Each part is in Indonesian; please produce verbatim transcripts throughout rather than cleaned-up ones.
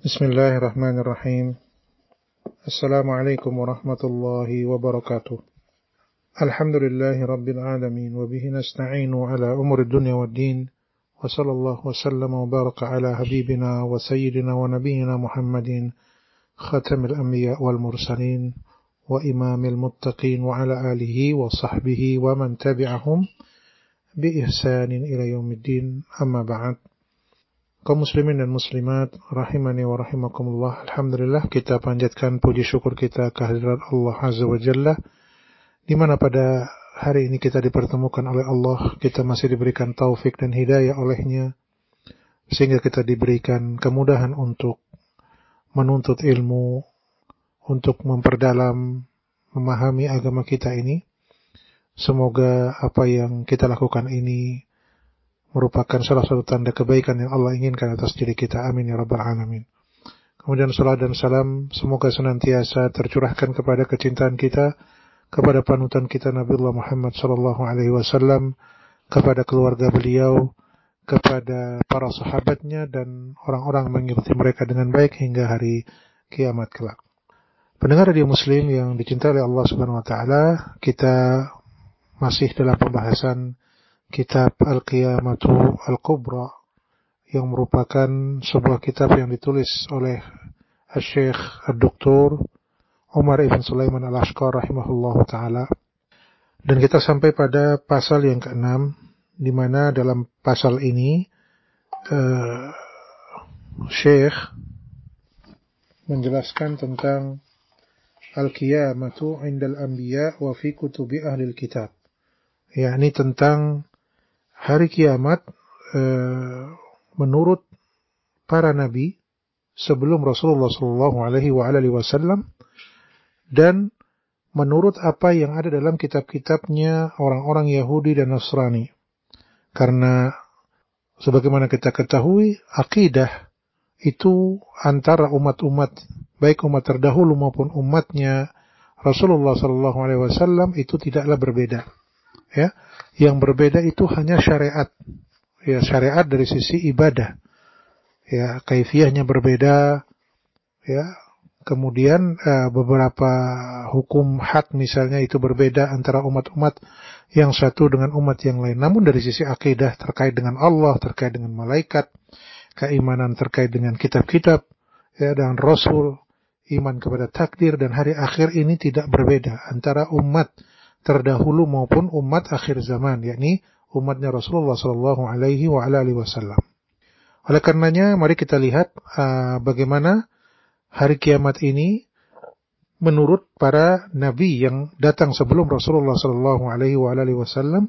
Bismillahirrahmanirrahim. Assalamualaikum warahmatullahi wabarakatuh. Alhamdulillahi rabbil alamin. Wabihi nasta'inu ala umuri dunya wad din. Wa sallallahu wa sallama wa baraka ala habibina wa sayyidina wa nabiyina Muhammadin khatamil anbiya wal mursalin wa imamil muttaqin wa ala alihi wa sahbihi wa man tabi'ahum bi ihsanin ila yaumiddin. Amma ba'd. Kaum muslimin dan muslimat rahimani wa rahimakumullah. Alhamdulillah, kita panjatkan puji syukur kita kehadirat Allah Azza wa Jalla, di mana pada hari ini kita dipertemukan oleh Allah. Kita masih diberikan taufik dan hidayah olehnya, sehingga kita diberikan kemudahan untuk menuntut ilmu, untuk memperdalam, memahami agama kita ini. Semoga apa yang kita lakukan ini merupakan salah satu tanda kebaikan yang Allah inginkan atas diri kita. Amin ya rabbal alamin. Kemudian salat dan salam semoga senantiasa tercurahkan kepada kecintaan kita kepada panutan kita Nabiullah Muhammad sallallahu alaihi wasallam, kepada keluarga beliau, kepada para sahabatnya dan orang-orang mengikuti mereka dengan baik hingga hari kiamat kelak. Pendengar radio Muslim yang dicintai oleh Allah Subhanahu wa taala, kita masih dalam pembahasan kitab Al-Qiyamatu Al-Kubra, yang merupakan sebuah kitab yang ditulis oleh Syekh Al-Doktor Umar Ibn Sulaiman Al-Ashqar rahimahullahu ta'ala. Dan kita sampai pada pasal yang keenam, di mana dalam pasal ini uh, Syekh menjelaskan tentang Al-Qiyamatu indal anbiya wa fi kutubi ahlil kitab, yakni tentang hari kiamat e, menurut para nabi sebelum Rasulullah sallallahu alaihi wasallam dan menurut apa yang ada dalam kitab-kitabnya orang-orang Yahudi dan Nasrani. Karena sebagaimana kita ketahui, akidah itu antara umat-umat, baik umat terdahulu maupun umatnya Rasulullah sallallahu alaihi wasallam, itu tidaklah berbeda. Ya, yang berbeda itu hanya syariat. Ya, syariat dari sisi ibadah. Ya, kaifiyahnya berbeda. Ya, kemudian uh, beberapa hukum had misalnya itu berbeda antara umat-umat yang satu dengan umat yang lain. Namun dari sisi akidah terkait dengan Allah, terkait dengan malaikat, keimanan terkait dengan kitab-kitab, ya, dan Rasul, iman kepada takdir dan hari akhir, ini tidak berbeda antara umat terdahulu maupun umat akhir zaman, yakni umatnya Rasulullah sallallahu alaihi wasallam. Oleh karenanya, mari kita lihat uh, bagaimana hari kiamat ini menurut para nabi yang datang sebelum Rasulullah sallallahu alaihi wasallam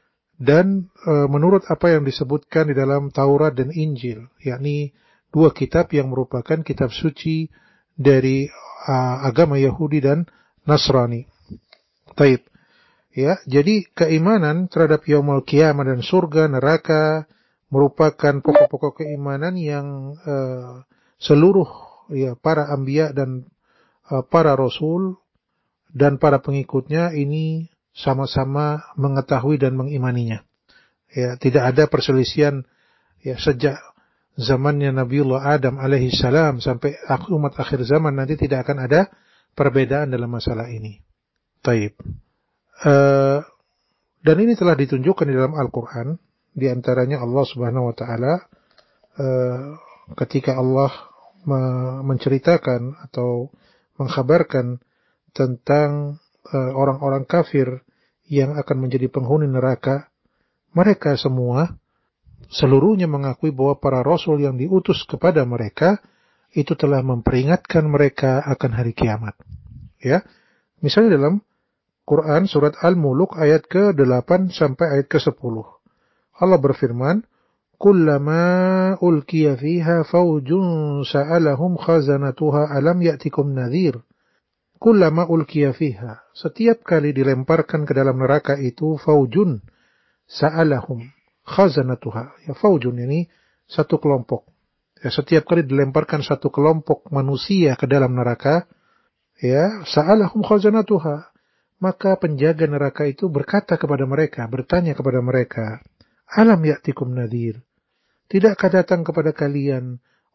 dan uh, menurut apa yang disebutkan di dalam Taurat dan Injil, yakni dua kitab yang merupakan kitab suci dari uh, agama Yahudi dan Nasrani. Taib. Ya, jadi keimanan terhadap yaumul qiyamah dan surga, neraka merupakan pokok-pokok keimanan yang uh, seluruh ya para anbiya dan uh, para rasul dan para pengikutnya ini sama-sama mengetahui dan mengimaninya. Ya, tidak ada perselisihan ya sejak zamannya Nabiullah Adam alaihi salam sampai umat akhir zaman nanti tidak akan ada perbedaan dalam masalah ini. Taib. Uh, dan ini telah ditunjukkan di dalam Al-Quran, di antaranya Allah Subhanahu wa taala uh, ketika Allah me- menceritakan atau mengkhabarkan tentang uh, orang-orang kafir yang akan menjadi penghuni neraka. Mereka semua seluruhnya mengakui bahwa para rasul yang diutus kepada mereka itu telah memperingatkan mereka akan hari kiamat. Ya, misalnya dalam Quran surat Al-Muluk ayat ke delapan sampai ayat ke sepuluh. Allah berfirman, "Kullama ulqiya fiha faujun sa'alahum khazanatuha alam ya'tikum nadhir." Kullama ulqiya fiha, setiap kali dilemparkan ke dalam neraka itu, faujun sa'alahum khazanatuha. Ya, faujun ini satu kelompok. Ya, setiap kali dilemparkan satu kelompok manusia ke dalam neraka, ya, sa'alahum khazanatuha, maka penjaga neraka itu berkata kepada mereka, bertanya kepada mereka, "Alam ya'tikum nadhir? Tidakkah datang kepada kalian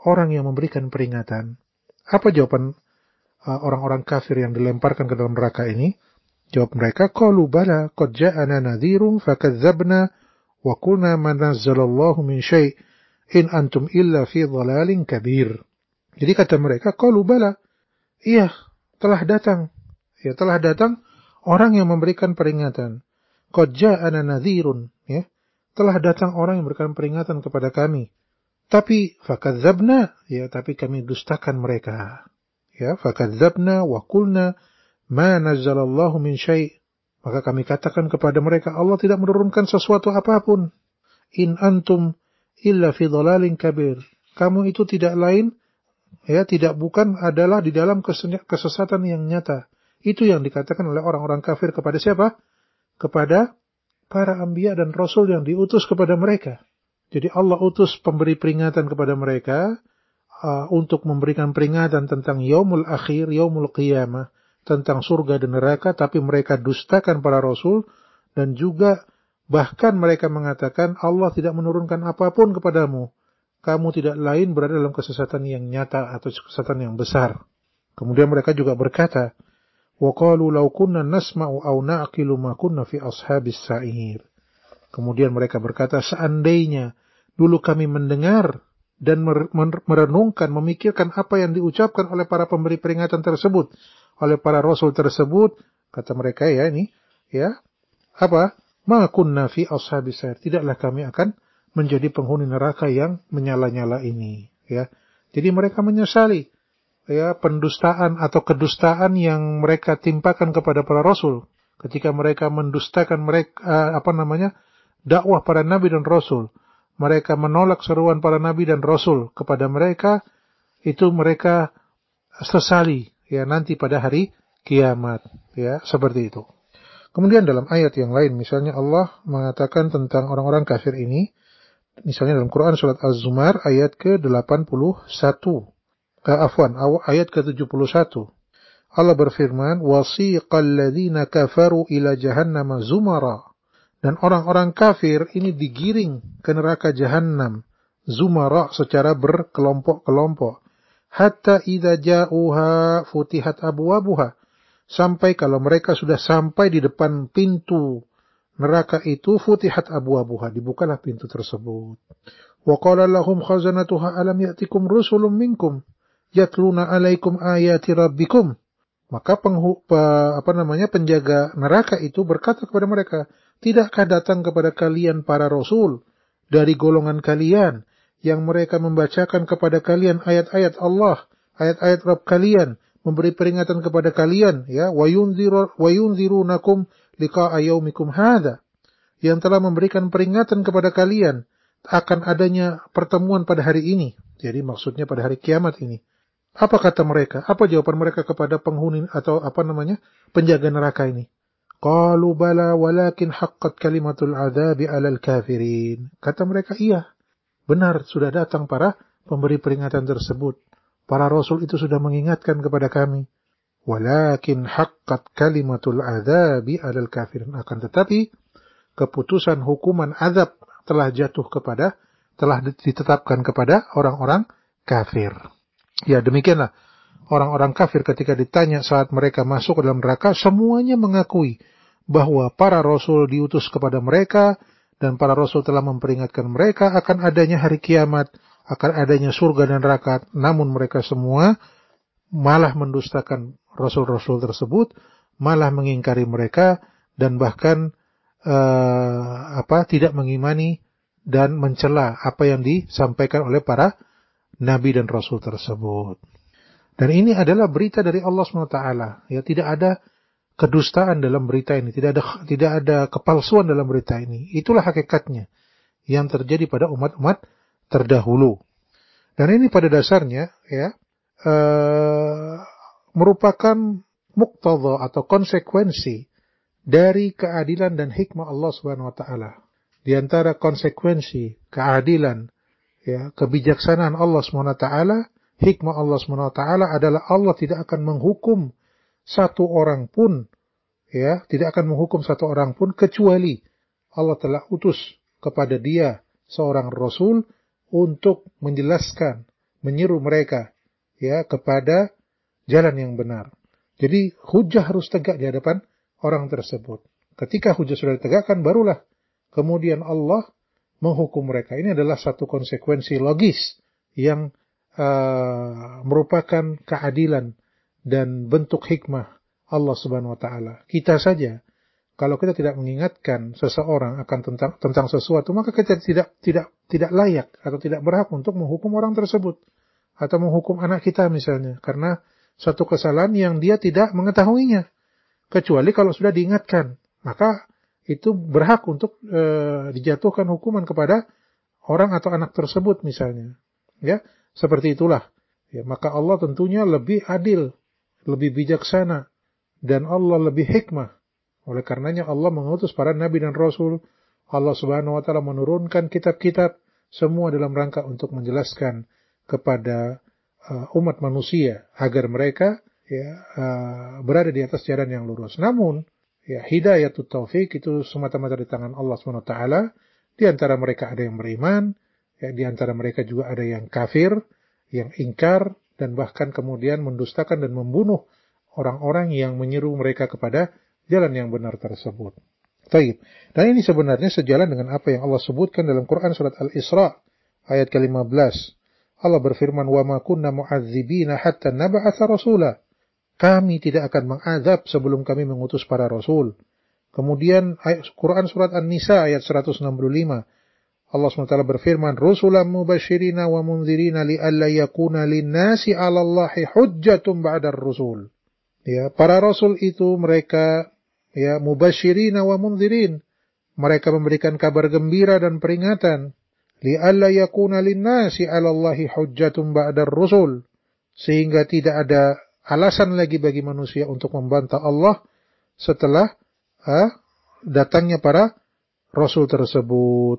orang yang memberikan peringatan. Apa jawaban uh, orang-orang kafir yang dilemparkan ke dalam neraka ini? Jawab mereka, qalu bala qad ja'ana nadhirun fakadzdzabna wa qulna ma nazzalallahu min syai' in antum illa fi dhalalin kabir. Jadi kata mereka, qalu bala, iya, telah datang. Ya, telah datang orang yang memberikan peringatan. Qad ja'ana nadhirun, ya. Telah datang orang yang memberikan peringatan kepada kami. Tapi fakadzdzabna, ya, tapi kami dustakan mereka. Ya, fakadzdzabna wa qulna ma nazzalallahu min syai'. Maka kami katakan kepada mereka, Allah tidak menurunkan sesuatu apapun. In antum illa fi dhalalin kabir. Kamu itu tidak lain, ya, tidak bukan adalah di dalam kesesatan yang nyata. Itu yang dikatakan oleh orang-orang kafir kepada siapa? Kepada para anbiya dan rasul yang diutus kepada mereka. Jadi Allah utus pemberi peringatan kepada mereka uh, untuk memberikan peringatan tentang yaumul akhir, yaumul qiyamah, tentang surga dan neraka, tapi mereka dustakan para rasul, dan juga bahkan mereka mengatakan Allah tidak menurunkan apapun kepadamu. Kamu tidak lain berada dalam kesesatan yang nyata atau kesesatan yang besar. Kemudian mereka juga berkata, wa qalu law kunna nasma'u aw na'qilu ma kunna fi ashabis sa'ir. Kemudian mereka berkata, seandainya dulu kami mendengar dan merenungkan, memikirkan apa yang diucapkan oleh para pemberi peringatan tersebut, oleh para rasul tersebut, kata mereka, ya ini, ya, apa? Ma kunna fi ashabis sa'ir. Tidaklah kami akan menjadi penghuni neraka yang menyala-nyala ini, ya. Jadi mereka menyesali, ya, pendustaan atau kedustaan yang mereka timpakan kepada para rasul ketika mereka mendustakan mereka, apa namanya, dakwah para nabi dan rasul. Mereka menolak seruan para nabi dan rasul kepada mereka, itu mereka sesali, ya, nanti pada hari kiamat, ya, seperti itu. Kemudian dalam ayat yang lain, misalnya Allah mengatakan tentang orang-orang kafir ini, misalnya dalam Quran surat Az-Zumar ayat ke delapan puluh satu. Eh, afwan, ayat ke tujuh puluh satu. Allah berfirman, wasiqal ladzina kafaru ila jahannama zumara. Dan orang-orang kafir ini digiring ke neraka Jahannam, zumara, secara berkelompok-kelompok. Hatta idza ja'uha futihat abwabuha. Sampai kalau mereka sudah sampai di depan pintu neraka itu, futihat abwabuha, dibukalah pintu tersebut. Wa qala lahum khazanatuha alam ya'tikum rusulun minkum yatluna 'alaikum ayati rabbikum. Maka penghu, pe, apa namanya penjaga neraka itu berkata kepada mereka, tidakkah datang kepada kalian para rasul dari golongan kalian yang mereka membacakan kepada kalian ayat-ayat Allah, ayat-ayat Rabb kalian, memberi peringatan kepada kalian, ya, wa yunziru wa yunzirunakum liqa'a yaumikum hadza, yang telah memberikan peringatan kepada kalian akan adanya pertemuan pada hari ini. Jadi maksudnya pada hari kiamat ini. Apa kata mereka? Apa jawaban mereka kepada penghuni atau apa namanya penjaga neraka ini? Qalu bala walakin haqqat kalimatul adzabi 'alal kafirin. Kata mereka, iya, benar, sudah datang para pemberi peringatan tersebut. Para rasul itu sudah mengingatkan kepada kami. Walakin haqqat kalimatul adzabi 'alal kafirin. Akan tetapi keputusan hukuman azab telah jatuh kepada, telah ditetapkan kepada orang-orang kafir. Ya, demikianlah orang-orang kafir ketika ditanya saat mereka masuk ke dalam neraka, semuanya mengakui bahwa para rasul diutus kepada mereka dan para rasul telah memperingatkan mereka akan adanya hari kiamat, akan adanya surga dan neraka. Namun mereka semua malah mendustakan rasul-rasul tersebut, malah mengingkari mereka, dan bahkan uh, apa tidak mengimani dan mencela apa yang disampaikan oleh para nabi dan rasul tersebut. Dan ini adalah berita dari Allah subhanahu wa taala. Ya, tidak ada kedustaan dalam berita ini, tidak ada tidak ada kepalsuan dalam berita ini. Itulah hakikatnya yang terjadi pada umat-umat terdahulu. Dan ini pada dasarnya, ya, uh, merupakan muqtadha atau konsekuensi dari keadilan dan hikmah Allah subhanahu wa taala. Di antara konsekuensi keadilan, ya, kebijaksanaan Allah subhanahu wa taala, hikmah Allah subhanahu wa taala adalah Allah tidak akan menghukum satu orang pun, ya, tidak akan menghukum satu orang pun kecuali Allah telah utus kepada dia seorang rasul untuk menjelaskan, menyeru mereka ya kepada jalan yang benar. Jadi hujah harus tegak di hadapan orang tersebut. Ketika hujah sudah ditegakkan, barulah kemudian Allah menghukum mereka. Ini adalah satu konsekuensi logis yang uh, merupakan keadilan dan bentuk hikmah Allah Subhanahu wa taala. Kita saja kalau kita tidak mengingatkan seseorang akan tentang tentang sesuatu, maka kita tidak tidak tidak layak atau tidak berhak untuk menghukum orang tersebut atau menghukum anak kita misalnya karena satu kesalahan yang dia tidak mengetahuinya. Kecuali kalau sudah diingatkan, maka itu berhak untuk e, dijatuhkan hukuman kepada orang atau anak tersebut misalnya. Ya, seperti itulah. Ya, maka Allah tentunya lebih adil, lebih bijaksana, dan Allah lebih hikmah. Oleh karenanya Allah mengutus para nabi dan rasul. Allah Subhanahu wa taala menurunkan kitab-kitab semua dalam rangka untuk menjelaskan kepada uh, umat manusia agar mereka ya uh, berada di atas jalan yang lurus. Namun ya hidayatut taufik itu semata-mata di tangan Allah Subhanahu wa taala. Di antara mereka ada yang beriman, ya di antara mereka juga ada yang kafir, yang ingkar dan bahkan kemudian mendustakan dan membunuh orang-orang yang menyeru mereka kepada jalan yang benar tersebut. Taib. Dan ini sebenarnya sejalan dengan apa yang Allah sebutkan dalam Quran surat Al-Isra ayat ke lima belas. Allah berfirman, "Wa ma kunna mu'adzibina hatta nab'atsa rasula." Kami tidak akan mengazab sebelum kami mengutus para rasul. Kemudian ayat Quran surat An-Nisa ayat seratus enam puluh lima. Allah subhanahu wa taala berfirman, "Rusulan mubashirina wa munzirina li'alla yakuna lin-nasi 'ala Allahi hujjatun ba'da ar-rusul." Ya, para rasul itu mereka ya mubashirina wa munzirin. Mereka memberikan kabar gembira dan peringatan. Li'alla yakuna lin-nasi 'ala Allahi hujjatun ba'da ar-rusul. Sehingga tidak ada alasan lagi bagi manusia untuk membantah Allah setelah ha, datangnya para rasul tersebut.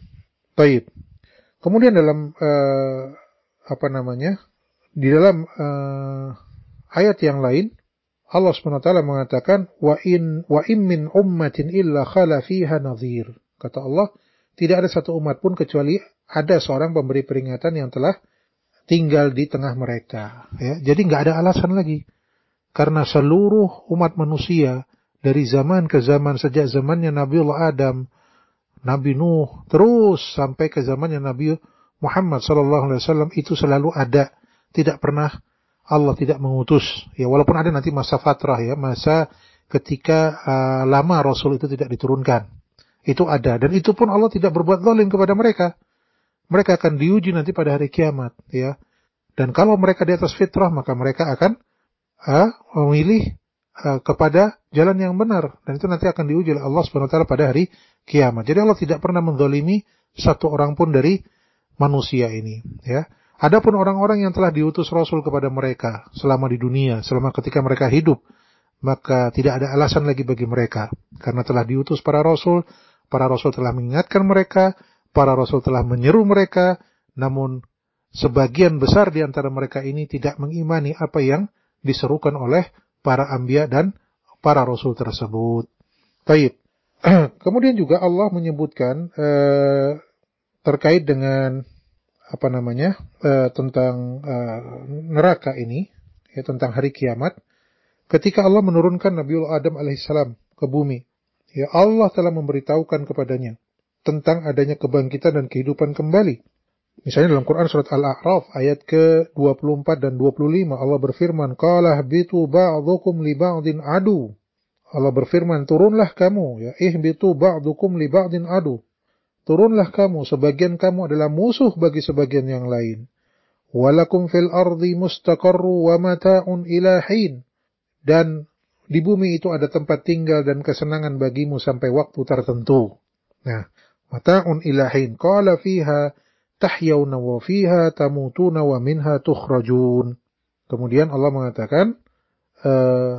Baik. Kemudian dalam uh, apa namanya? Di dalam uh, ayat yang lain Allah subhanahu wa taala mengatakan wa in wa in min ummatin illa khala fiha nadhir. Kata Allah, tidak ada satu umat pun kecuali ada seorang pemberi peringatan yang telah tinggal di tengah mereka. Ya, jadi nggak ada alasan lagi. Karena seluruh umat manusia dari zaman ke zaman, sejak zamannya Nabiullah Adam, Nabi Nuh, terus sampai ke zamannya Nabi Muhammad sallallahu alaihi wasallam itu selalu ada, tidak pernah Allah tidak mengutus. Ya, walaupun ada nanti masa fatrah ya, masa ketika uh, lama Rasul itu tidak diturunkan. Itu ada, dan itu pun Allah tidak berbuat zalim kepada mereka. Mereka akan diuji nanti pada hari kiamat, ya. Dan kalau mereka di atas fitrah, maka mereka akan uh, memilih uh, kepada jalan yang benar, dan itu nanti akan diuji oleh Allah Subhanahu wa taala pada hari kiamat. Jadi Allah tidak pernah menzalimi satu orang pun dari manusia ini, ya. Adapun orang-orang yang telah diutus Rasul kepada mereka selama di dunia, selama ketika mereka hidup, maka tidak ada alasan lagi bagi mereka. Karena telah diutus para Rasul, para Rasul telah mengingatkan mereka, para Rasul telah menyeru mereka, namun sebagian besar di antara mereka ini tidak mengimani apa yang diserukan oleh para anbiya dan para Rasul tersebut. Baik. Kemudian juga Allah menyebutkan eh, terkait dengan apa namanya uh, tentang uh, neraka ini, ya, tentang hari kiamat, ketika Allah menurunkan Nabiullah Adam alaihissalam ke bumi, ya Allah telah memberitahukan kepadanya tentang adanya kebangkitan dan kehidupan kembali. Misalnya dalam Quran surat Al-A'raf ayat ke dua puluh empat dan dua puluh lima Allah berfirman, "Qala ihbitu ba'dukum li ba'din adu." Allah berfirman, turunlah kamu, ya ihbitu ba'dukum li ba'din adu. Turunlah kamu, sebagian kamu adalah musuh bagi sebagian yang lain. Walakum fil ardi mustaqarru wa mata'un ila hin. Dan di bumi itu ada tempat tinggal dan kesenangan bagimu sampai waktu tertentu. Nah, mata'un ila hin. Qala fiha tahyawna wa fiha tamutuna wa minha tukhrajun. Kemudian Allah mengatakan, e,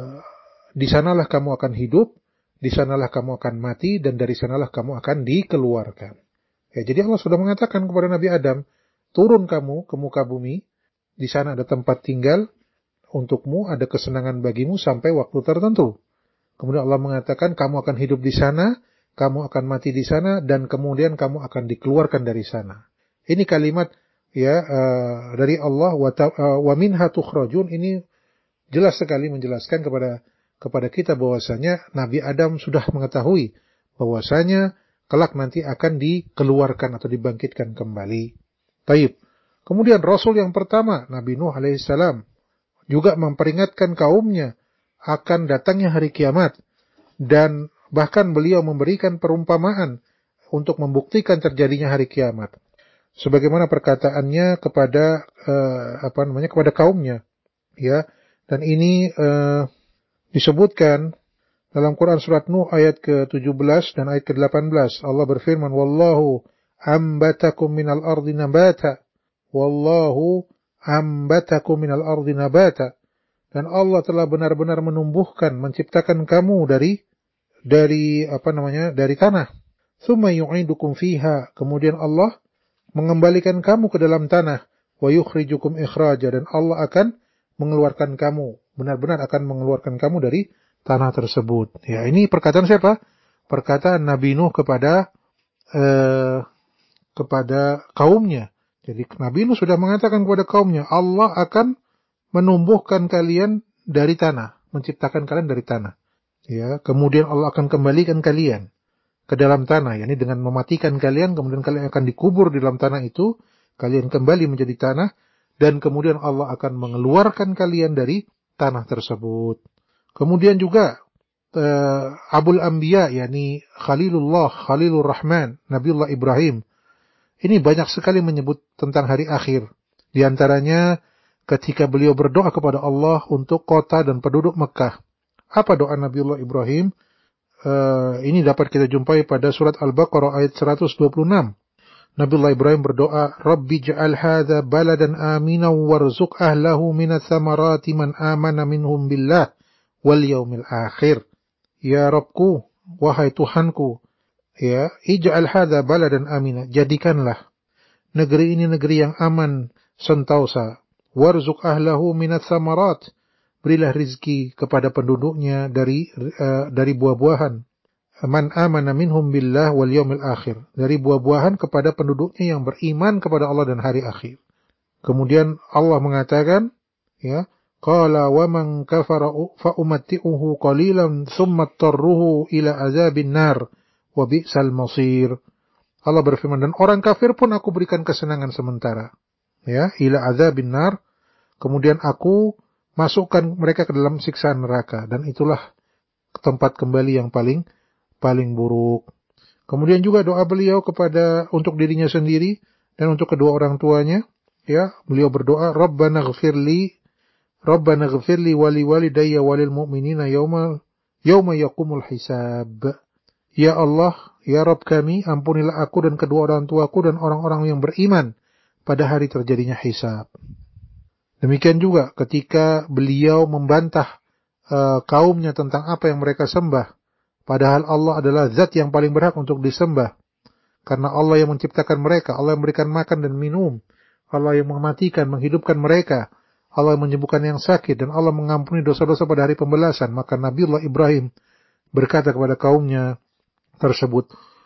di sanalah kamu akan hidup, di sanalah kamu akan mati, dan dari sanalah kamu akan dikeluarkan. Ya, jadi Allah sudah mengatakan kepada Nabi Adam, turun kamu ke muka bumi, di sana ada tempat tinggal untukmu, ada kesenangan bagimu sampai waktu tertentu. Kemudian Allah mengatakan, kamu akan hidup di sana, kamu akan mati di sana, dan kemudian kamu akan dikeluarkan dari sana. Ini kalimat ya uh, dari Allah wa, ta, uh, wa minha tukhrajun, ini jelas sekali menjelaskan kepada kepada kita bahwasanya Nabi Adam sudah mengetahui bahwasanya kelak nanti akan dikeluarkan atau dibangkitkan kembali. Taib. Kemudian Rasul yang pertama, Nabi Nuh alaihissalam, juga memperingatkan kaumnya akan datangnya hari kiamat. Dan bahkan beliau memberikan perumpamaan untuk membuktikan terjadinya hari kiamat. Sebagaimana perkataannya kepada uh, apa namanya kepada kaumnya, ya. Dan ini uh, disebutkan dalam Quran surat Nuh ayat ke tujuh belas dan ayat ke delapan belas. Allah berfirman, "Wallahu ambatakum minal ardi nabata." Wallahu ambatakum minal ardi nabata. Dan Allah telah benar-benar menumbuhkan, menciptakan kamu dari dari apa namanya? dari tanah. Tsumma yu'idukum fiha. Kemudian Allah mengembalikan kamu ke dalam tanah. Wa yukhrijukum ikhraja. Dan Allah akan mengeluarkan kamu, benar-benar akan mengeluarkan kamu dari tanah tersebut. Ya, ini perkataan siapa? Perkataan Nabi Nuh kepada eh, kepada kaumnya. Jadi Nabi Nuh sudah mengatakan kepada kaumnya, Allah akan menumbuhkan kalian dari tanah, menciptakan kalian dari tanah. Ya, kemudian Allah akan kembalikan kalian ke dalam tanah, yakni dengan mematikan kalian, kemudian kalian akan dikubur di dalam tanah itu, kalian kembali menjadi tanah, dan kemudian Allah akan mengeluarkan kalian dari tanah tersebut. Kemudian juga uh, Abul Anbiya, yakni Khalilullah, Khalilur Rahman, Nabiullah Ibrahim. Ini banyak sekali menyebut tentang hari akhir. Di antaranya ketika beliau berdoa kepada Allah untuk kota dan penduduk Mekah. Apa doa Nabiullah Ibrahim? Uh, ini dapat kita jumpai pada surat Al-Baqarah ayat seratus dua puluh enam. Nabiullah Ibrahim berdoa, Rabbi ja'al hadha baladan aminan warzuq ahlahu minat thamarati man amana minhum billah wal yaumil akhir. Ya Rabbku, wahai Tuhanku, ya, ij'al hadha baladan amina, jadikanlah negeri ini negeri yang aman sentosa. Warzuq ahlahu minat thamarat, berilah rizki kepada penduduknya dari uh, dari buah-buahan. Man amana minhum billah wal yaumil akhir, dari buah-buahan kepada penduduknya yang beriman kepada Allah dan hari akhir. Kemudian Allah mengatakan, ya, qala wa man kafara fa umatti'uhu qalilan thumma tarruhu ila azabin nar wa bi'sal masir. Allah berfirman, dan orang kafir pun aku berikan kesenangan sementara, ya, ila azabin nar, kemudian aku masukkan mereka ke dalam siksa neraka, dan itulah tempat kembali yang paling paling buruk. Kemudian juga doa beliau kepada untuk dirinya sendiri dan untuk kedua orang tuanya, ya, beliau berdoa, Rabbana ghfirli Rabbana ghfirli wali walidayya walil mu'minina yauma yauma yaqumul hisab. Ya Allah, ya Rabb kami, ampunilah aku dan kedua orang tuaku dan orang-orang yang beriman pada hari terjadinya hisab. Demikian juga ketika beliau membantah uh, kaumnya tentang apa yang mereka sembah, padahal Allah adalah zat yang paling berhak untuk disembah. Karena Allah yang menciptakan mereka, Allah yang memberikan makan dan minum, Allah yang mematikan, menghidupkan mereka, Allah yang menyembuhkan yang sakit, dan Allah mengampuni dosa-dosa pada hari pembalasan. Maka Nabiullah Ibrahim berkata kepada kaumnya tersebut,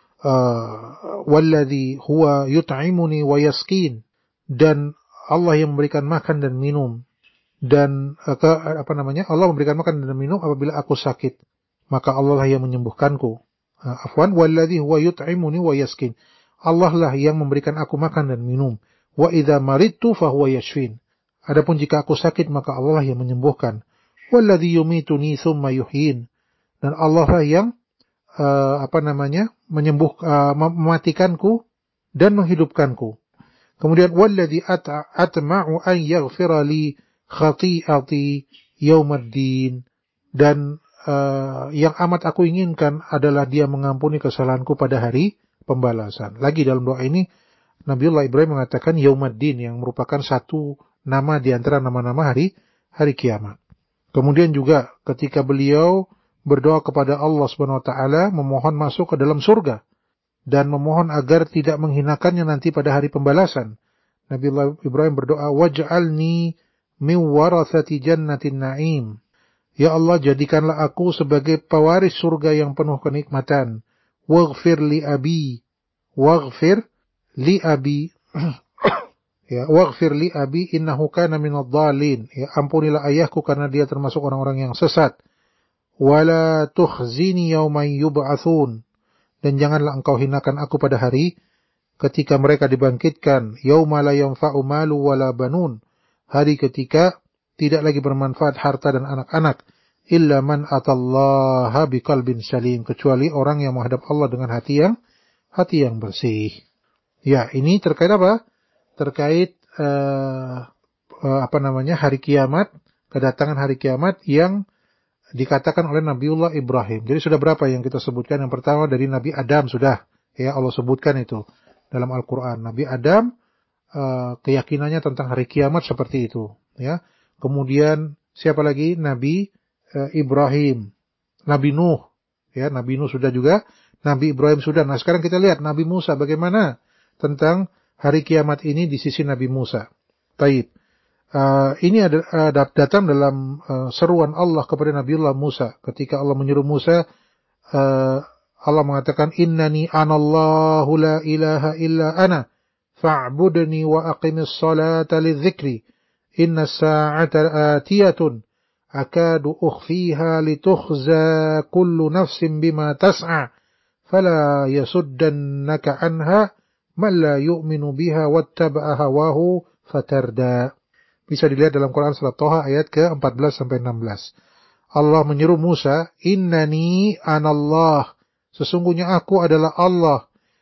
uh, walladzi huwa yut'imuni wa yasqin, dan Allah yang memberikan makan dan minum, dan uh, ke, apa namanya Allah memberikan makan dan minum apabila aku sakit, maka Allah lah yang menyembuhkanku. Uh, afwan, walladzi huwa yut'imuni wa yasqin, Allah lah yang memberikan aku makan dan minum. Wa idza maridtu fa huwa yashfin, adapun jika aku sakit maka Allah lah yang menyembuhkan. Walladzi yumituni tsumma yuhyin, dan Allah lah yang uh, apa namanya menyembuh uh, mematikanku dan menghidupkanku. Kemudian walladzi atma'u an yaghfira li khati'ati yaumaddin, dan uh, yang amat aku inginkan adalah dia mengampuni kesalahanku pada hari pembalasan. Lagi dalam doa ini Nabiullah Ibrahim mengatakan yaumaddin, yang merupakan satu nama di antara nama-nama hari hari kiamat. Kemudian juga ketika beliau berdoa kepada Allah Subhanahu wa taala memohon masuk ke dalam surga dan memohon agar tidak menghinakannya nanti pada hari pembalasan, Nabi Ibrahim berdoa, waj'alni min warathati jannatin na'im. Ya Allah, jadikanlah aku sebagai pewaris surga yang penuh kenikmatan. Waghfir li abi, waghfir li abi. Ya, waghfir li abi innahu kana minadh dhalin. Ya, ampunilah ayahku karena dia termasuk orang-orang yang sesat. Wala tukhzini yauma yub'atsun. Dan janganlah engkau hinakan aku pada hari ketika mereka dibangkitkan. Yauma la yanfa'u malu wala banun. Hari ketika tidak lagi bermanfaat harta dan anak-anak. Illa man atallaha biqalbin salim. Kecuali orang yang menghadap Allah dengan hati yang hati yang bersih. Ya, ini terkait apa? Terkait uh, uh, apa namanya hari kiamat, kedatangan hari kiamat yang dikatakan oleh Nabiullah Ibrahim. Jadi sudah berapa yang kita sebutkan? Yang pertama dari Nabi Adam sudah, ya Allah sebutkan itu dalam Al-Quran. Nabi Adam uh, keyakinannya tentang hari kiamat seperti itu. Ya, kemudian siapa lagi? Nabi uh, Ibrahim, Nabi Nuh, ya Nabi Nuh sudah juga, Nabi Ibrahim sudah. Nah sekarang kita lihat Nabi Musa bagaimana tentang hari kiamat ini di sisi Nabi Musa. Taib. Uh, ini ada, uh, datang dalam uh, seruan Allah kepada Nabiullah Musa. Ketika Allah menyuruh Musa, uh, Allah mengatakan, Innani anallahu la ilaha illa ana, fa'budni wa aqimis salata lidzikri, inna sa'ata atiyatun, akadu ukhfiha litukhza kullu nafsin bima tas'a, fala yasuddannaka anha, man la yu'minu biha wattaba'a hawahu fatarda. Bisa dilihat dalam Quran surat Toha ayat ke empat belas sampai enam belas. Allah menyuruh Musa, Innani anallah. Sesungguhnya aku adalah Allah.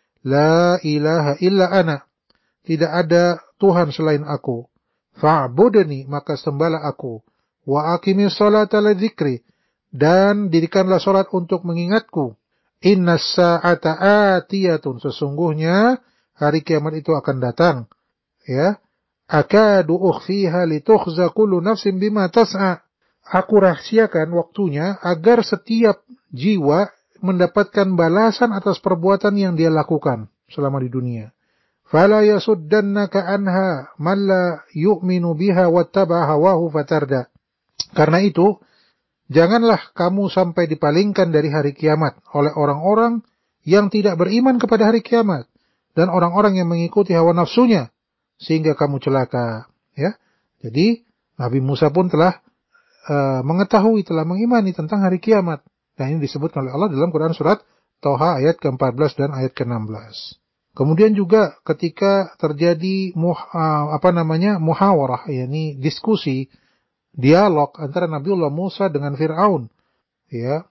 La ilaha illa ana. Tidak ada Tuhan selain aku. Fa'budni, maka sembahlah aku. Wa aqimis salata lidzikri. Dan dirikanlah salat untuk mengingatku. Inna sa'ata atiyatun. Sesungguhnya hari kiamat itu akan datang. Ya. Akadu ukhfiha litukhza kullu nafsin bima tas'a. Aku rahasiakan waktunya agar setiap jiwa mendapatkan balasan atas perbuatan yang dia lakukan selama di dunia. Fala yasuddannaka anha man la yu'minu biha wattaba'a hawahu fatarda. Karena itu, janganlah kamu sampai dipalingkan dari hari kiamat oleh orang-orang yang tidak beriman kepada hari kiamat dan orang-orang yang mengikuti hawa nafsunya sehingga kamu celaka, ya. Jadi Nabi Musa pun telah uh, mengetahui, telah mengimani tentang hari kiamat. Dan ini disebut oleh Allah dalam Quran surat Toha ayat ke empat belas dan ayat ke enam belas. Kemudian juga ketika terjadi muh, uh, apa namanya muhawarah, yakni diskusi, dialog antara Nabiullah Musa dengan Fir'aun, ya.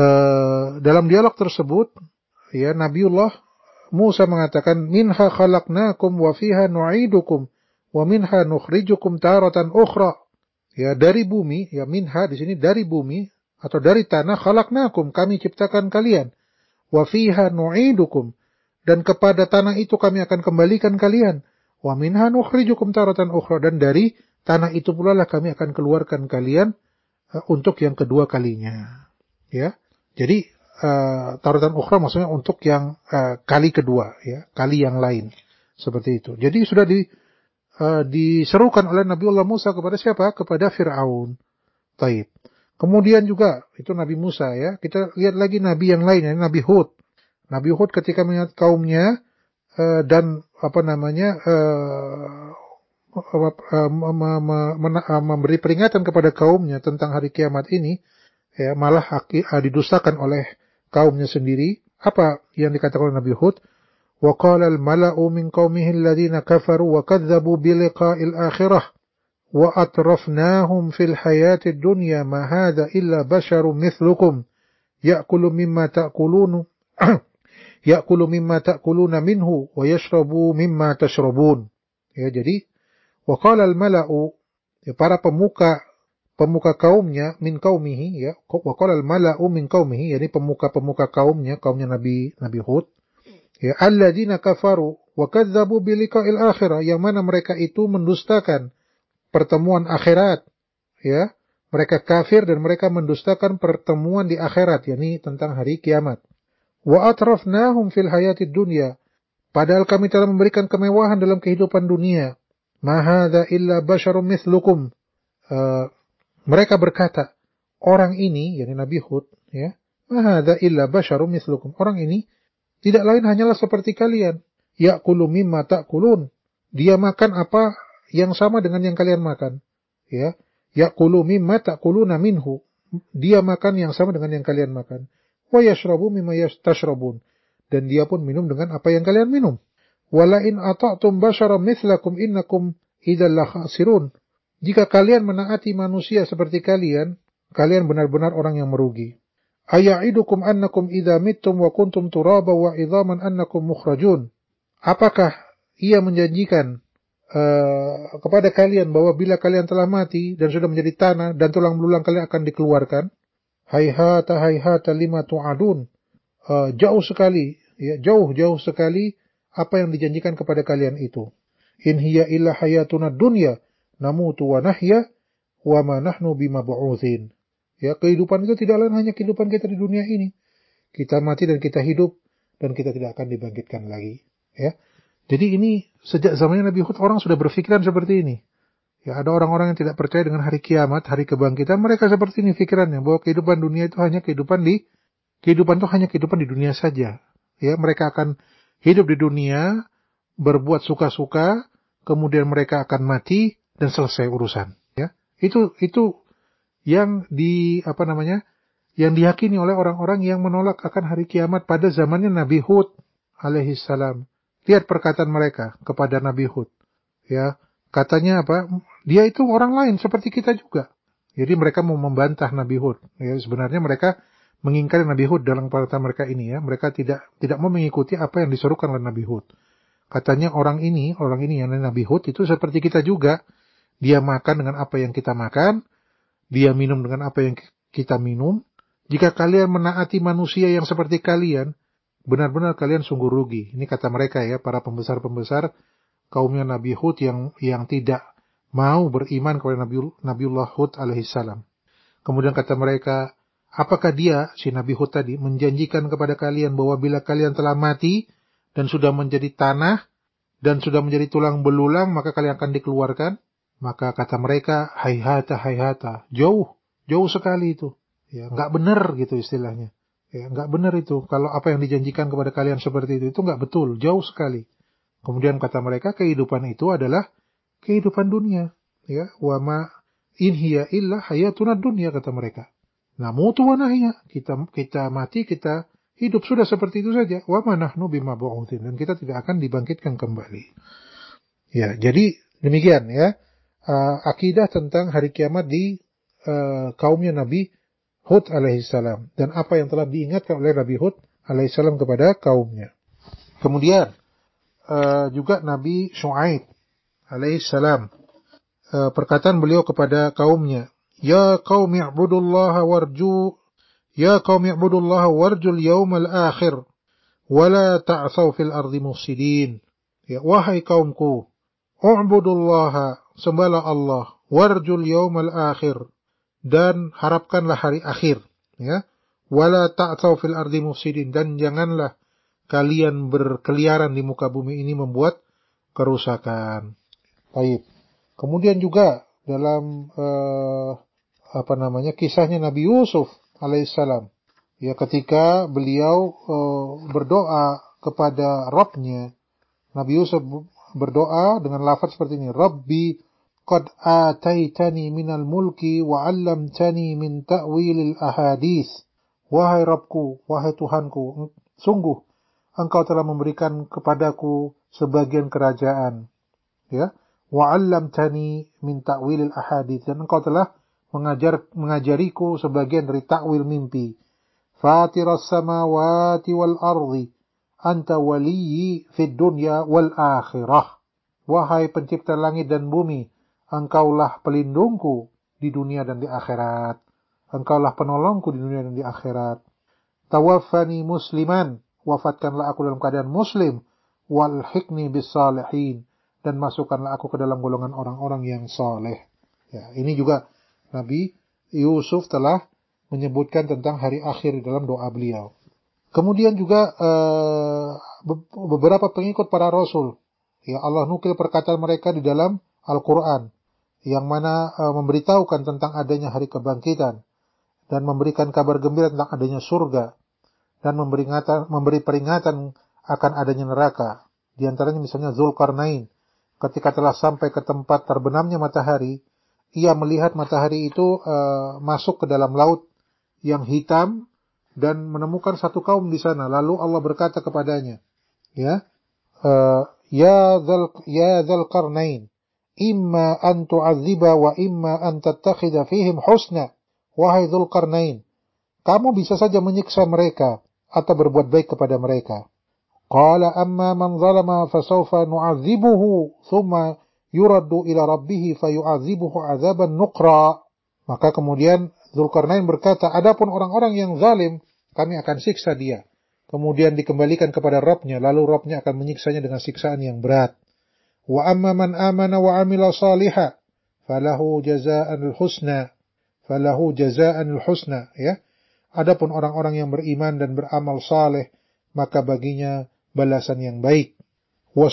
Uh, dalam dialog tersebut, ya Nabiullah Musa mengatakan, minha khalaqnakum wa fiha nu'idukum wa minha nukhrijukum taratan ukhra. Ya, dari bumi, ya minha di sini dari bumi atau dari tanah khalaqnakum, kami ciptakan kalian. Wa fiha nu'idukum, dan kepada tanah itu kami akan kembalikan kalian. Wa minha nukhrijukum taratan ukhra, dan dari tanah itu pula lah kami akan keluarkan kalian uh, untuk yang kedua kalinya. Ya. Jadi Uh, taratan ukhra maksudnya untuk yang uh, kali kedua, ya, kali yang lain, seperti itu. Jadi sudah di, uh, diserukan oleh Nabiullah Musa kepada siapa? Kepada Fir'aun. Taib. Kemudian juga itu Nabi Musa, ya. Kita lihat lagi Nabi yang lain, ya, Nabi Hud. Nabi Hud ketika mengingat kaumnya uh, dan apa namanya uh, uh, uh, uh, memberi peringatan kepada kaumnya tentang hari kiamat ini, ya, malah haki, uh, didustakan oleh kaumnya sendiri. Apa yang dikatakan oleh Nabi Hud? Wa qala al-mala'u min qaumihi alladhina kafaru wa kadzdzabu bi liqa'il akhirah wa atrafnahum fil hayatid dunya ma hadza illa basharun mithlukum ya'kulu mimma ta'kulun ya'kulu mimma ta'kuluna minhu wa yashrabu mimma tashrabun. Ya, jadi wa qala al-mala'u, ya, para pemuka pemuka kaumnya min qaumihi, ya, wa qala al-mala'u min qaumihi, yakni pemuka-pemuka kaumnya, kaumnya Nabi Nabi Hud, ya, alladzina kafaru wa kadzdzabu bi liqa'il akhirah, yang mana mereka itu mendustakan pertemuan akhirat, ya, mereka kafir dan mereka mendustakan pertemuan di akhirat, yakni tentang hari kiamat. Wa atrafnahum fil hayatid dunya, padahal kami telah memberikan kemewahan dalam kehidupan dunia. Ma hadza illa basharun mithlukum. Uh, Mereka berkata, orang ini, yakni Nabi Hud, ya, ma hadza illa basharun mithlukum. Orang ini tidak lain hanyalah seperti kalian. Ya'kulu mimma ta'kulun. dia makan apa yang sama dengan yang kalian makan. Ya, yaqulu mimma ta'kuluna minhu. Dia makan yang sama dengan yang kalian makan. Wa yashrabu mimma tashrabun. Dan dia pun minum dengan apa yang kalian minum. Wala in ata'tum basharan mithlakum innakum idzal la khasirun. Jika kalian menaati manusia seperti kalian, kalian benar-benar orang yang merugi. Aya'idukum annakum idza mittum wa kuntum turaba wa idzaman annakum mukhrajun. Apakah ia menjanjikan uh, kepada kalian bahwa bila kalian telah mati dan sudah menjadi tanah dan tulang belulang kalian akan dikeluarkan? Hayhata hayhata lima tu'adun. Uh, jauh sekali, ya, jauh-jauh sekali apa yang dijanjikan kepada kalian itu. In hiya illa hayatuna dunya namutu wa nahya wa ma nahnu bimab'utsin. Ya, kehidupan itu tidak lain hanya kehidupan kita di dunia ini. Kita mati dan kita hidup dan kita tidak akan dibangkitkan lagi. Ya, jadi ini sejak zamannya Nabi Hud orang sudah berpikiran seperti ini. Ya, ada orang-orang yang tidak percaya dengan hari kiamat, hari kebangkitan, mereka seperti ini pikirannya bahwa kehidupan dunia itu hanya kehidupan di kehidupan itu hanya kehidupan di dunia saja. Ya, mereka akan hidup di dunia, berbuat suka-suka, kemudian mereka akan mati dan selesai urusan. Ya, itu itu yang di apa namanya, yang diyakini oleh orang-orang yang menolak akan hari kiamat pada zamannya Nabi Hud alaihi salam. Lihat perkataan mereka kepada Nabi Hud. Ya, katanya apa? Dia itu orang lain seperti kita juga. Jadi mereka mau membantah Nabi Hud. Ya, sebenarnya mereka mengingkari Nabi Hud dalam perkataan mereka ini ya. Mereka tidak tidak mau mengikuti apa yang disuruhkan oleh Nabi Hud. Katanya orang ini, orang ini yang Nabi Hud itu seperti kita juga. Dia makan dengan apa yang kita makan, dia minum dengan apa yang kita minum. Jika kalian menaati manusia yang seperti kalian, benar-benar kalian sungguh rugi. Ini kata mereka ya, para pembesar-pembesar kaumnya Nabi Hud yang yang tidak mau beriman kepada Nabi, Nabiullah Hud alaihissalam. Kemudian kata mereka, apakah dia, si Nabi Hud tadi, menjanjikan kepada kalian bahwa bila kalian telah mati dan sudah menjadi tanah dan sudah menjadi tulang belulang, maka kalian akan dikeluarkan? Maka kata mereka, hayhata hayhata, jauh, jauh sekali itu. Ya, enggak benar gitu istilahnya. Ya, enggak benar itu. Kalau apa yang dijanjikan kepada kalian seperti itu, itu enggak betul, jauh sekali. Kemudian kata mereka, kehidupan itu adalah kehidupan dunia. Ya, wa ma in hiya illa hayatuna dunya, kata mereka. Namutu wa nahya, kita kita mati, kita hidup, sudah seperti itu saja. Wa ma nahnu bimab'utsin, dan kita tidak akan dibangkitkan kembali. Ya, jadi demikian ya. Uh, akidah tentang hari kiamat di uh, kaumnya Nabi Hud alaihissalam, dan apa yang telah diingatkan oleh Nabi Hud alaihissalam kepada kaumnya. Kemudian uh, juga Nabi Syuaib alaihissalam, uh, perkataan beliau kepada kaumnya, ya qaumi i'budullaha warju ya qaumi i'budullaha warjul yawmal akhir wala ta'thaw fil ardi mufsidin. Ya, wahai kaumku, u'budullaha, sembahlah Allah, warjul yawmal akhir, dan harapkanlah hari akhir, ya. Wala ta'thaw fil ardi mufsidin, dan janganlah kalian berkeliaran di muka bumi ini membuat kerusakan. Baik. Kemudian juga dalam uh, apa namanya kisahnya Nabi Yusuf alaihissalam, ya, ketika beliau uh, berdoa kepada Rabbnya, Nabi Yusuf berdoa dengan lafaz seperti ini, Rabbi qad ataitani minal mulki wa 'allamtani min ta'wilil ahadits. Wahai Rabbku, wahai Tuhanku, sungguh Engkau telah memberikan kepadaku sebagian kerajaan, ya. Wa 'allamtani min ta'wilil ahadits, dan Engkau telah mengajar mengajariku sebagian dari ta'wil mimpi. Fatiras samawati wal ardi, anta waliyyi fid dunya wal akhirah. Wahai pencipta langit dan bumi, Engkaulah pelindungku di dunia dan di akhirat. Engkaulah penolongku di dunia dan di akhirat. Tawaffani musliman, wafatkanlah aku dalam keadaan muslim, walhiqni bis salihin, dan masukkanlah aku ke dalam golongan orang-orang yang saleh. Ya, ini juga Nabi Yusuf telah menyebutkan tentang hari akhir di dalam doa beliau. Kemudian juga uh, beberapa pengikut para rasul, ya, Allah nukil perkataan mereka di dalam Al-Quran, yang mana uh, memberitahukan tentang adanya hari kebangkitan, dan memberikan kabar gembira tentang adanya surga, dan memberi, ngata, memberi peringatan akan adanya neraka. Di antaranya misalnya Zulkarnain, ketika telah sampai ke tempat terbenamnya matahari, ia melihat matahari itu uh, masuk ke dalam laut yang hitam dan menemukan satu kaum di sana. Lalu Allah berkata kepadanya, ya, uh, ya dzal ya dzal qarnain, imma an tu'adziba wa imma an tattakhidha fihim husna. Wahai Dzulqarnain, kamu bisa saja menyiksa mereka atau berbuat baik kepada mereka. Qala amma man zalama fasawfa nu'adzibuhu thumma yuraddu ila rabbih fayu'adzibuhu 'adzaban nuqra. Maka kemudian Dzulqarnain berkata, adapun orang-orang yang zalim, kami akan siksa dia. Kemudian dikembalikan kepada Rabb-Nya, lalu Rabb-Nya akan menyiksanya dengan siksaan yang berat. Wa amma man amana wa 'amila shalihan falahu jazaa'ul husna. Falahu jazaa'ul husna, ya. Adapun orang-orang yang beriman dan beramal saleh, maka baginya balasan yang baik. Wa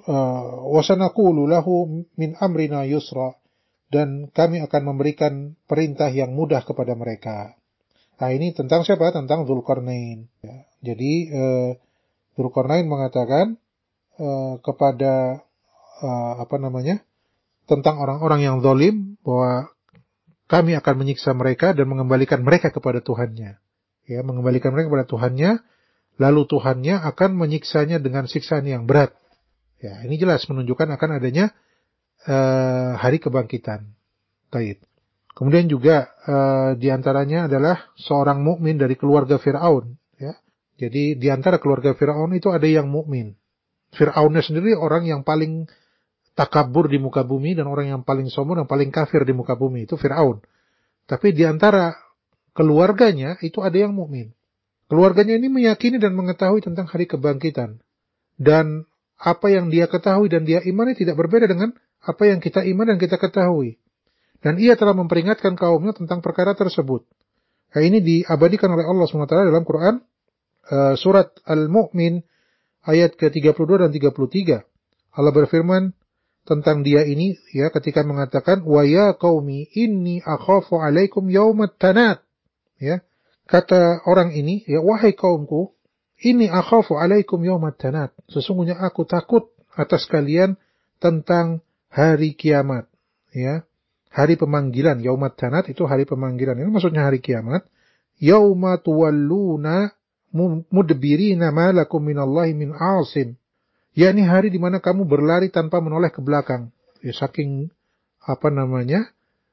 sanaqulu lahu min amrina yusra, dan kami akan memberikan perintah yang mudah kepada mereka. Nah, ini tentang siapa? Tentang Dzulqarnain. Ya. Jadi eh, Dzulqarnain mengatakan eh, kepada eh, apa namanya? Tentang orang-orang yang zalim, bahwa kami akan menyiksa mereka dan mengembalikan mereka kepada Tuhannya. Ya, mengembalikan mereka kepada Tuhannya, lalu Tuhannya akan menyiksanya dengan siksaan yang berat. Ya, ini jelas menunjukkan akan adanya uh, hari kebangkitan. Taib. Kemudian juga uh, di antaranya adalah seorang mukmin dari keluarga Firaun. Ya, jadi di antara keluarga Firaun itu ada yang mukmin. Firaunnya sendiri orang yang paling takabur di muka bumi dan orang yang paling sombong dan paling kafir di muka bumi, itu Firaun. Tapi di antara keluarganya itu ada yang mukmin. Keluarganya ini meyakini dan mengetahui tentang hari kebangkitan. Dan apa yang dia ketahui dan dia imani tidak berbeda dengan apa yang kita iman dan kita ketahui. Dan ia telah memperingatkan kaumnya tentang perkara tersebut. Nah, ini diabadikan oleh Allah subhanahu wa taala dalam Quran uh, surat Al-Mu'min ayat ke tiga puluh dua dan tiga puluh tiga. Allah berfirman tentang dia ini, ya, ketika mengatakan wa ya qaumi inni akhafu alaikum yaumat tanat, ya, kata orang ini, ya, wahai kaumku, inni akhafu alaikum yaumat tanat, sesungguhnya aku takut atas kalian tentang hari kiamat, ya, hari pemanggilan. Yaumat tanat itu hari pemanggilan, ini maksudnya hari kiamat. Yauma tuwalluna mudbirina ma lakum minallahi min asim, yakni hari di mana kamu berlari tanpa menoleh ke belakang. Ya, saking apa namanya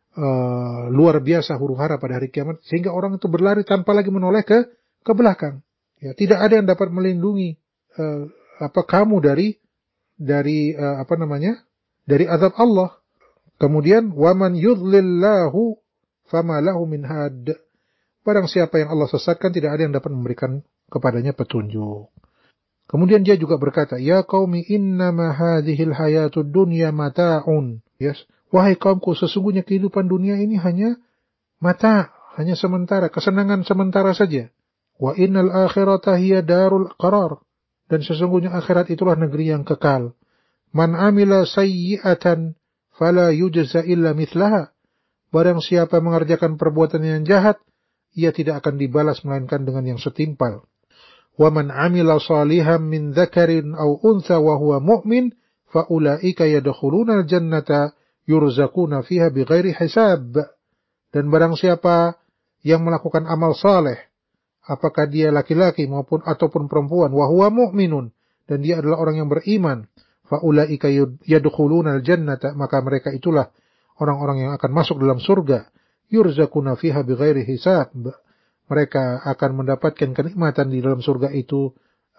uh, luar biasa huru-hara pada hari kiamat, sehingga orang itu berlari tanpa lagi menoleh ke ke belakang. Ya, tidak ada yang dapat melindungi uh, apa kamu dari dari uh, apa namanya dari azab Allah. Kemudian waman yudlillahu fama lahu min had. Barang siapa yang Allah sesatkan, tidak ada yang dapat memberikan kepadanya petunjuk. Kemudian dia juga berkata, ya qaumi innama hadhil hayatud dunya mata'un. Yes. Wahai kaumku, sesungguhnya kehidupan dunia ini hanya mata, hanya sementara, kesenangan sementara saja. Wa innal akhirata hiya darul qarar. Dan sesungguhnya akhirat itulah negeri yang kekal. Man amila sayyi'atan fala yujza illa mithlaha. Barang siapa mengerjakan perbuatan yang jahat, ia tidak akan dibalas melainkan dengan yang setimpal. وَمَنْ عَمِلَ صَالِحًا مِنْ ذَكَرٍ أَوْ أُنْثَى وَهُوَ مُؤْمِنٌ فَأُولَئِكَ يَدْخُلُونَ الْجَنَّةَ يُرْزَقُونَ فِيهَا بِغَيْرِ حِسَابٍ. Dan barang siapa yang melakukan amal saleh, apakah dia laki-laki maupun ataupun perempuan, وَهُوَ مُؤْمِنٌ, dan dia adalah orang yang beriman, فَأُولَئِكَ يَدْخُلُونَ الْجَنَّةَ, maka mereka itulah orang-orang yang akan masuk dalam surga. يُرْزَقُونَ فِيهَا بِغَيْرِ حِسَابٍ. Mereka akan mendapatkan kenikmatan di dalam surga itu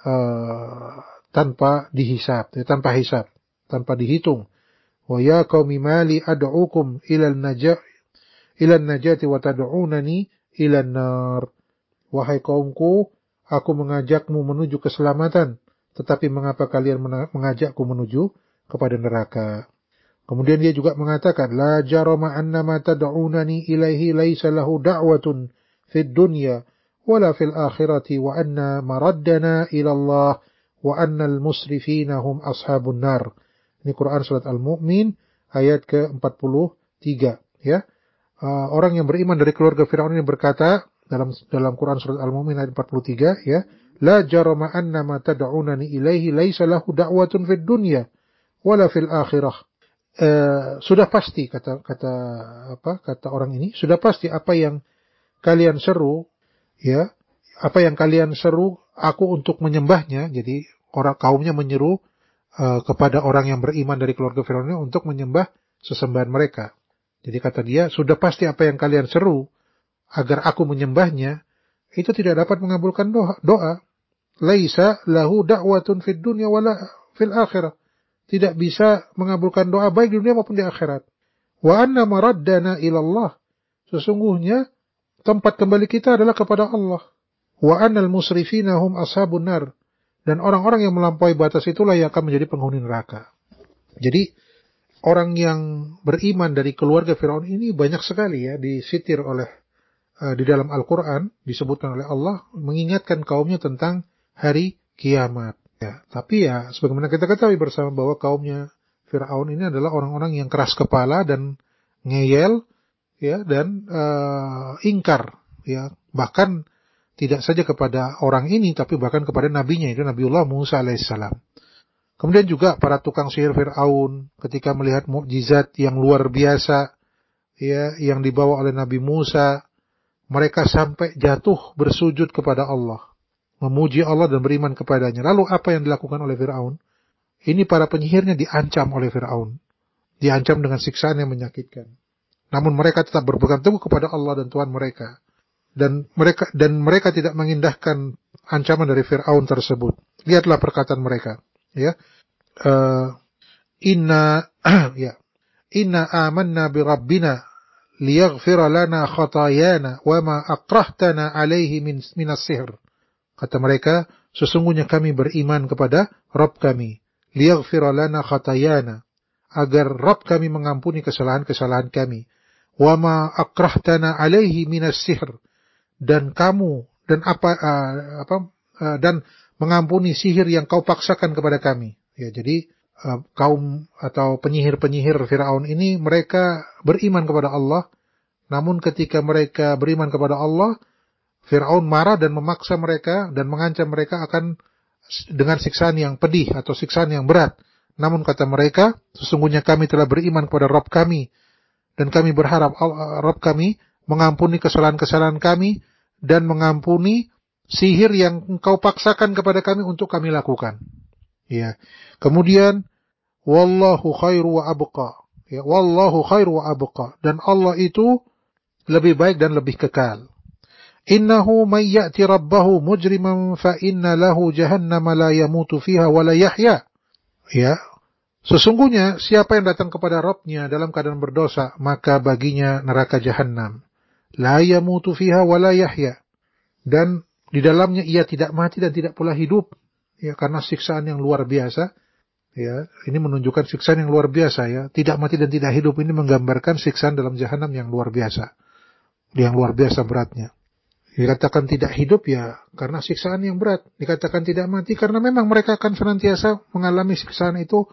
uh, tanpa dihisab, ya, tanpa hisab, tanpa dihitung. Wa ya qaumi mali ad'ukum ila an-najah ila an-najati wa tad'unani ila an-nar. Wahai kaumku, aku mengajakmu menuju keselamatan, tetapi mengapa kalian mengajakku menuju kepada neraka? Kemudian dia juga mengatakan, la jarama annama tad'unani ilaihi laisa lahu da'watun fid dunya wala fil akhirati wa anna maraddana ila Allah wa annal musrifina hum ashabun nar. Ini Quran surat Al-Mu'min ayat ke empat puluh tiga, ya. Uh, orang yang beriman dari keluarga Firaun ini berkata dalam dalam Quran surat Al-Mu'min ayat empat puluh tiga, ya, la jarama annama tad'unani ilaihi laisa lahu da'watun fid dunya wala fil akhirah. Uh, sudah pasti kata kata apa kata orang ini, sudah pasti apa yang kalian seru, ya, apa yang kalian seru aku untuk menyembahnya. Jadi orang kaumnya menyeru uh, kepada orang yang beriman dari keluarga Firaun ini untuk menyembah sesembahan mereka. Jadi kata dia, sudah pasti apa yang kalian seru agar aku menyembahnya, itu tidak dapat mengabulkan doa. doa. Laisa lahu da'watun fid dunya wala fil akhirah. Tidak bisa mengabulkan doa baik di dunia maupun di akhirat. Wa anna maraddana ilallah. Sesungguhnya tempat kembali kita adalah kepada Allah. Wa annal musrifina hum ashabun nar. Dan orang-orang yang melampaui batas itulah yang akan menjadi penghuni neraka. Jadi orang yang beriman dari keluarga Firaun ini banyak sekali ya disitir oleh uh, di dalam Al-Quran, disebutkan oleh Allah, mengingatkan kaumnya tentang hari kiamat. Ya, tapi ya sebagaimana kita ketahui bersama bahwa kaumnya Firaun ini adalah orang-orang yang keras kepala dan ngeyel, ya, dan uh, ingkar, ya, bahkan tidak saja kepada orang ini, tapi bahkan kepada nabinya, itu Nabiullah Musa alaihissalam. Kemudian juga para tukang sihir Fir'aun ketika melihat mukjizat yang luar biasa, ya, yang dibawa oleh Nabi Musa, mereka sampai jatuh bersujud kepada Allah, memuji Allah dan beriman kepadanya. Lalu apa yang dilakukan oleh Fir'aun? Ini para penyihirnya diancam oleh Fir'aun, diancam dengan siksaan yang menyakitkan. Namun mereka tetap berpegang teguh kepada Allah dan Tuhan mereka, dan mereka dan mereka tidak mengindahkan ancaman dari Fir'aun tersebut. Lihatlah perkataan mereka. Ya, uh, inna ya inna amanna bi rabbina liyaghfira lana khatayana wa ma akrahtana alaihi min minas sihr. Kata mereka, sesungguhnya kami beriman kepada Rabb kami, liyaghfira lana khatayana, agar Rabb kami mengampuni kesalahan-kesalahan kami, wa ma akrahtana alaihi minas sihr, dan kamu dan apa uh, apa uh, dan mengampuni sihir yang kau paksakan kepada kami. Ya, jadi uh, kaum atau penyihir-penyihir Firaun ini mereka beriman kepada Allah, namun ketika mereka beriman kepada Allah, Firaun marah dan memaksa mereka dan mengancam mereka akan dengan siksaan yang pedih atau siksaan yang berat. Namun kata mereka, sesungguhnya kami telah beriman kepada Rabb kami dan kami berharap Rabb kami mengampuni kesalahan-kesalahan kami dan mengampuni sihir yang engkau paksakan kepada kami untuk kami lakukan. Ya. Kemudian wallahu khairu wa abqa. Ya, wallahu khairu wa abqa, dan Allah itu lebih baik dan lebih kekal. Innahu may ya'ti rabbahu mujriman fa inna lahu jahannama la yamutu fiha wa la yahya. Ya. Sesungguhnya siapa yang datang kepada Rabbnya dalam keadaan berdosa, maka baginya neraka Jahannam. La yamutu fiha wa la yahya. Dan di dalamnya ia tidak mati dan tidak pula hidup, ya, karena siksaan yang luar biasa. Ya, ini menunjukkan siksaan yang luar biasa, ya. Tidak mati dan tidak hidup ini menggambarkan siksaan dalam Jahannam yang luar biasa, yang luar biasa beratnya. Dikatakan tidak hidup ya karena siksaan yang berat. Dikatakan tidak mati karena memang mereka akan senantiasa mengalami siksaan itu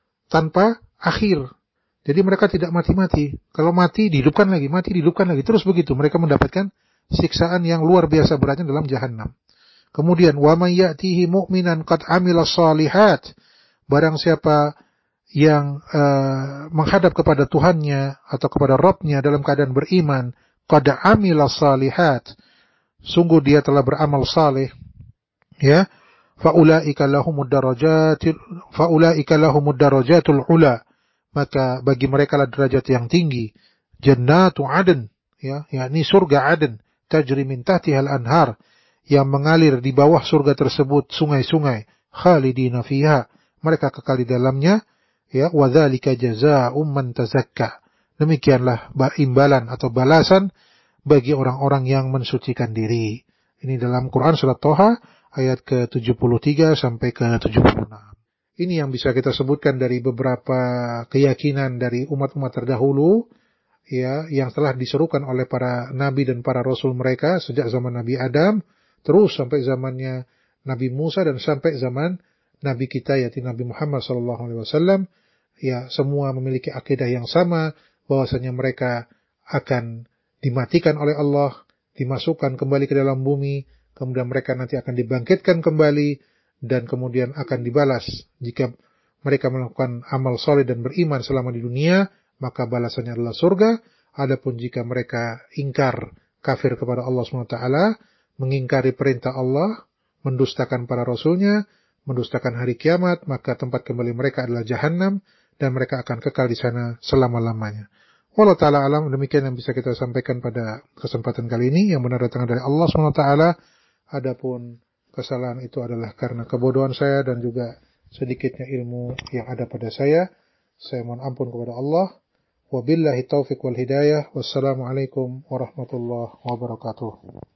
tanpa akhir. Jadi mereka tidak mati-mati. Kalau mati dihidupkan lagi, mati dihidupkan lagi, terus begitu. Mereka mendapatkan siksaan yang luar biasa beratnya dalam Jahannam. Kemudian wa may ya'tihi mu'minan qad 'amila shalihat. Barang siapa yang uh, menghadap kepada Tuhannya atau kepada Rabbnya dalam keadaan beriman, qad 'amila shalihat, sungguh dia telah beramal saleh, ya, faulaika lahumud darajatul faulaika lahumud darajatul ula, maka bagi mereka lah derajat yang tinggi, jannatu adn, ya, yakni surga Aden, tajri min tahtihal anhar, yang mengalir di bawah surga tersebut sungai-sungai, khalidina fiha, mereka kekal di dalamnya, ya, wa dzalika jazaa'um man tazakka, demikianlah imbalan atau balasan bagi orang-orang yang mensucikan diri. Ini dalam Quran surat Toha ayat ke tujuh puluh tiga sampai ke tujuh puluh enam. Ini yang bisa kita sebutkan dari beberapa keyakinan dari umat-umat terdahulu, ya, yang telah diserukan oleh para nabi dan para rasul mereka sejak zaman Nabi Adam terus sampai zamannya Nabi Musa dan sampai zaman Nabi kita yaitu Nabi Muhammad sallallahu alaihi wasallam. Ya, semua memiliki akidah yang sama bahwasanya mereka akan dimatikan oleh Allah, dimasukkan kembali ke dalam bumi, kemudian mereka nanti akan dibangkitkan kembali dan kemudian akan dibalas jika mereka melakukan amal soleh dan beriman selama di dunia, maka balasannya adalah surga. Adapun jika mereka ingkar, kafir kepada Allah subhanahu wa taala, mengingkari perintah Allah, mendustakan para rasulnya, mendustakan hari kiamat, maka tempat kembali mereka adalah Jahannam, dan mereka akan kekal di sana selama-lamanya. Wallahu ta'ala alam, demikian yang bisa kita sampaikan pada kesempatan kali ini, yang benar datang dari Allah subhanahu wa taala. Adapun kesalahan itu adalah karena kebodohan saya dan juga sedikitnya ilmu yang ada pada saya. Saya mohon ampun kepada Allah. Wabillahi taufiq wal hidayah. Wassalamualaikum warahmatullahi wabarakatuh.